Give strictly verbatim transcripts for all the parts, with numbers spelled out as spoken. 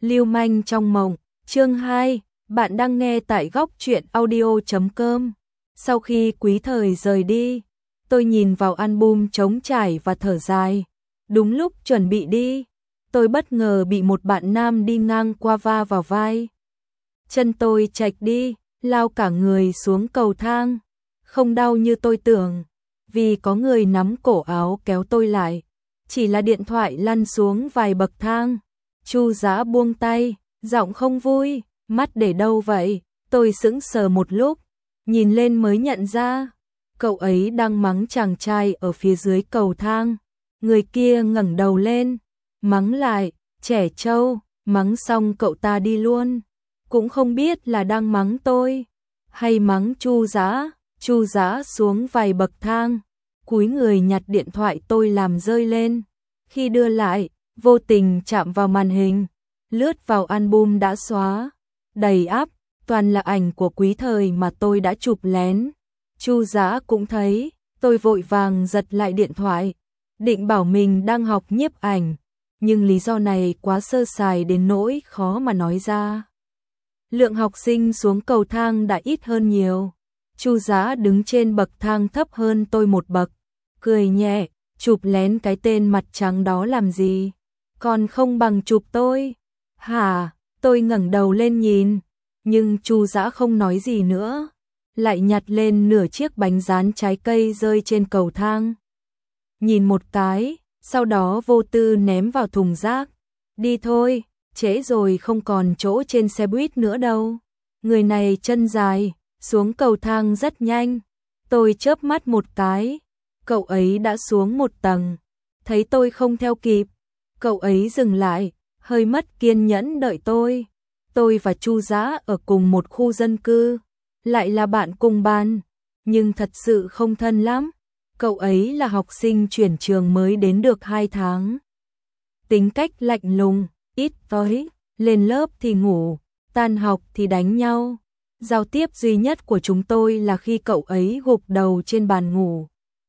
Lưu manh trong mộng, chương hai, bạn đang nghe tại góc truyện audio chấm com. Sau khi Quý Thời rời đi, tôi nhìn vào album trống trải và thở dài. Đúng lúc chuẩn bị đi, tôi bất ngờ bị một bạn nam đi ngang qua va vào vai. Chân tôi chạch đi, lao cả người xuống cầu thang. Không đau như tôi tưởng, vì có người nắm cổ áo kéo tôi lại. Chỉ là điện thoại lăn xuống vài bậc thang. Chu Dã buông tay, giọng không vui, mắt để đâu vậy? Tôi sững sờ một lúc, nhìn lên mới nhận ra, cậu ấy đang mắng chàng trai ở phía dưới cầu thang. Người kia ngẩng đầu lên, mắng lại, trẻ trâu, mắng xong cậu ta đi luôn. Cũng không biết là đang mắng tôi, hay mắng Chu Dã. Chu Dã xuống vài bậc thang, cúi người nhặt điện thoại tôi làm rơi lên. Khi đưa lại, vô tình chạm vào màn hình, lướt vào album đã xóa, đầy ắp, toàn là ảnh của Quý Thời mà tôi đã chụp lén. Chu Dã cũng thấy, tôi vội vàng giật lại điện thoại, định bảo mình đang học nhiếp ảnh, nhưng lý do này quá sơ sài đến nỗi khó mà nói ra. Lượng học sinh xuống cầu thang đã ít hơn nhiều. Chu Dã đứng trên bậc thang thấp hơn tôi một bậc, cười nhẹ, chụp lén cái tên mặt trắng đó làm gì? Còn không bằng chụp tôi. Hả? Tôi ngẩng đầu lên nhìn, nhưng Chu Dã không nói gì nữa, lại nhặt lên nửa chiếc bánh rán trái cây rơi trên cầu thang. Nhìn một cái, sau đó vô tư ném vào thùng rác. Đi thôi, trễ rồi, không còn chỗ trên xe buýt nữa đâu. Người này chân dài, xuống cầu thang rất nhanh. Tôi chớp mắt một cái, cậu ấy đã xuống một tầng. Thấy tôi không theo kịp, cậu ấy dừng lại, hơi mất kiên nhẫn đợi tôi. Tôi và Chu Dã ở cùng một khu dân cư, lại là bạn cùng ban, nhưng thật sự không thân lắm. Cậu ấy là học sinh chuyển trường mới đến được hai tháng. Tính cách lạnh lùng, ít tới, lên lớp thì ngủ, tan học thì đánh nhau. Giao tiếp duy nhất của chúng tôi là khi cậu ấy gục đầu trên bàn ngủ.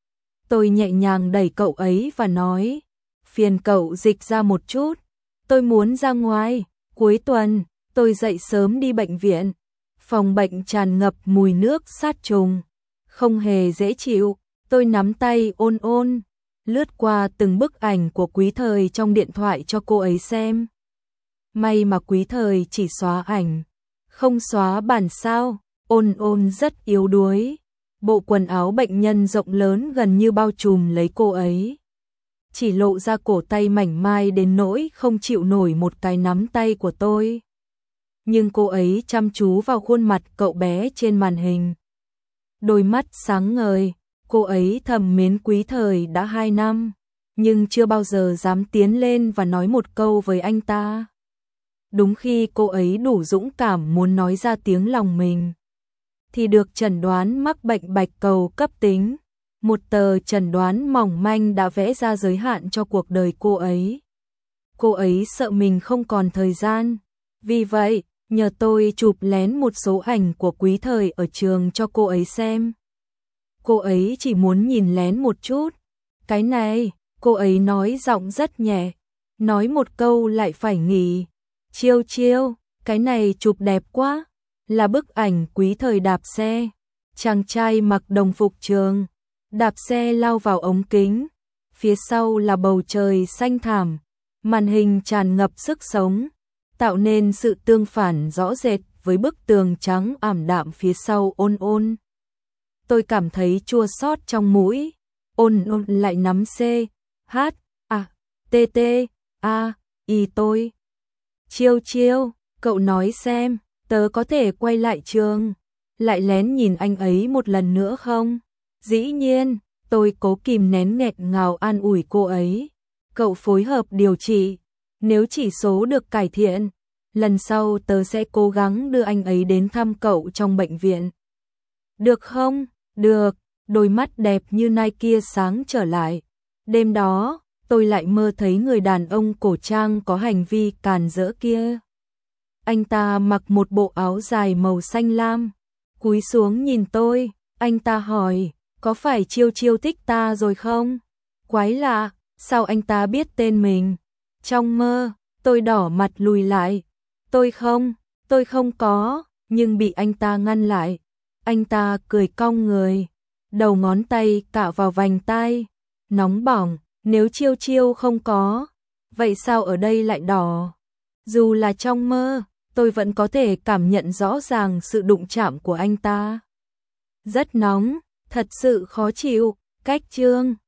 Tôi nhẹ nhàng đẩy cậu ấy và nói, phiền cậu dịch ra một chút, tôi muốn ra ngoài. Cuối tuần, tôi dậy sớm đi bệnh viện. Phòng bệnh tràn ngập mùi nước sát trùng, không hề dễ chịu. Tôi nắm tay ôn ôn, lướt qua từng bức ảnh của Quý Thời trong điện thoại cho cô ấy xem. May mà Quý Thời chỉ xóa ảnh, không xóa bản sao. Ôn ôn rất yếu đuối, bộ quần áo bệnh nhân rộng lớn gần như bao trùm lấy cô ấy, chỉ lộ ra cổ tay mảnh mai đến nỗi không chịu nổi một cái nắm tay của tôi. Nhưng cô ấy chăm chú vào khuôn mặt cậu bé trên màn hình, đôi mắt sáng ngời. Cô ấy thầm mến Quý Thời đã hai năm, nhưng chưa bao giờ dám tiến lên và nói một câu với anh ta. Đúng khi cô ấy đủ dũng cảm muốn nói ra tiếng lòng mình, thì được chẩn đoán mắc bệnh bạch cầu cấp tính. Một tờ chẩn đoán mỏng manh đã vẽ ra giới hạn cho cuộc đời cô ấy. Cô ấy sợ mình không còn thời gian, vì vậy nhờ tôi chụp lén một số ảnh của Quý Thời ở trường cho cô ấy xem. Cô ấy chỉ muốn nhìn lén một chút. Cái này, cô ấy nói giọng rất nhẹ, nói một câu lại phải nghỉ. Chiêu chiêu, cái này chụp đẹp quá. Là bức ảnh Quý Thời đạp xe. Chàng trai mặc đồng phục trường, đạp xe lao vào ống kính. Phía sau là bầu trời xanh thẳm, màn hình tràn ngập sức sống, tạo nên sự tương phản rõ rệt với bức tường trắng ảm đạm phía sau ôn ôn. Tôi cảm thấy chua xót trong mũi. Ôn ôn lại nắm C, H, A, T, T, A, Y tôi. Chiêu chiêu, cậu nói xem, tớ có thể quay lại trường, lại lén nhìn anh ấy một lần nữa không? Dĩ nhiên, tôi cố kìm nén nghẹn ngào an ủi cô ấy. Cậu phối hợp điều trị, nếu chỉ số được cải thiện, lần sau tớ sẽ cố gắng đưa anh ấy đến thăm cậu trong bệnh viện. Được không? Được, đôi mắt đẹp như nai kia sáng trở lại. Đêm đó, tôi lại mơ thấy người đàn ông cổ trang có hành vi càn rỡ kia. Anh ta mặc một bộ áo dài màu xanh lam, cúi xuống nhìn tôi, anh ta hỏi, có phải Chiêu Chiêu thích ta rồi không? Quái lạ, sao anh ta biết tên mình? Trong mơ, Tôi đỏ mặt lùi lại. Tôi không, tôi không có, nhưng bị anh ta ngăn lại. Anh ta cười cong người, đầu ngón tay cạo vào vành tai. Nóng bỏng, nếu Chiêu Chiêu không có, vậy sao ở đây lại đỏ? Dù là trong mơ, tôi vẫn có thể cảm nhận rõ ràng sự đụng chạm của anh ta. Rất nóng, thật sự khó chịu. Cách chương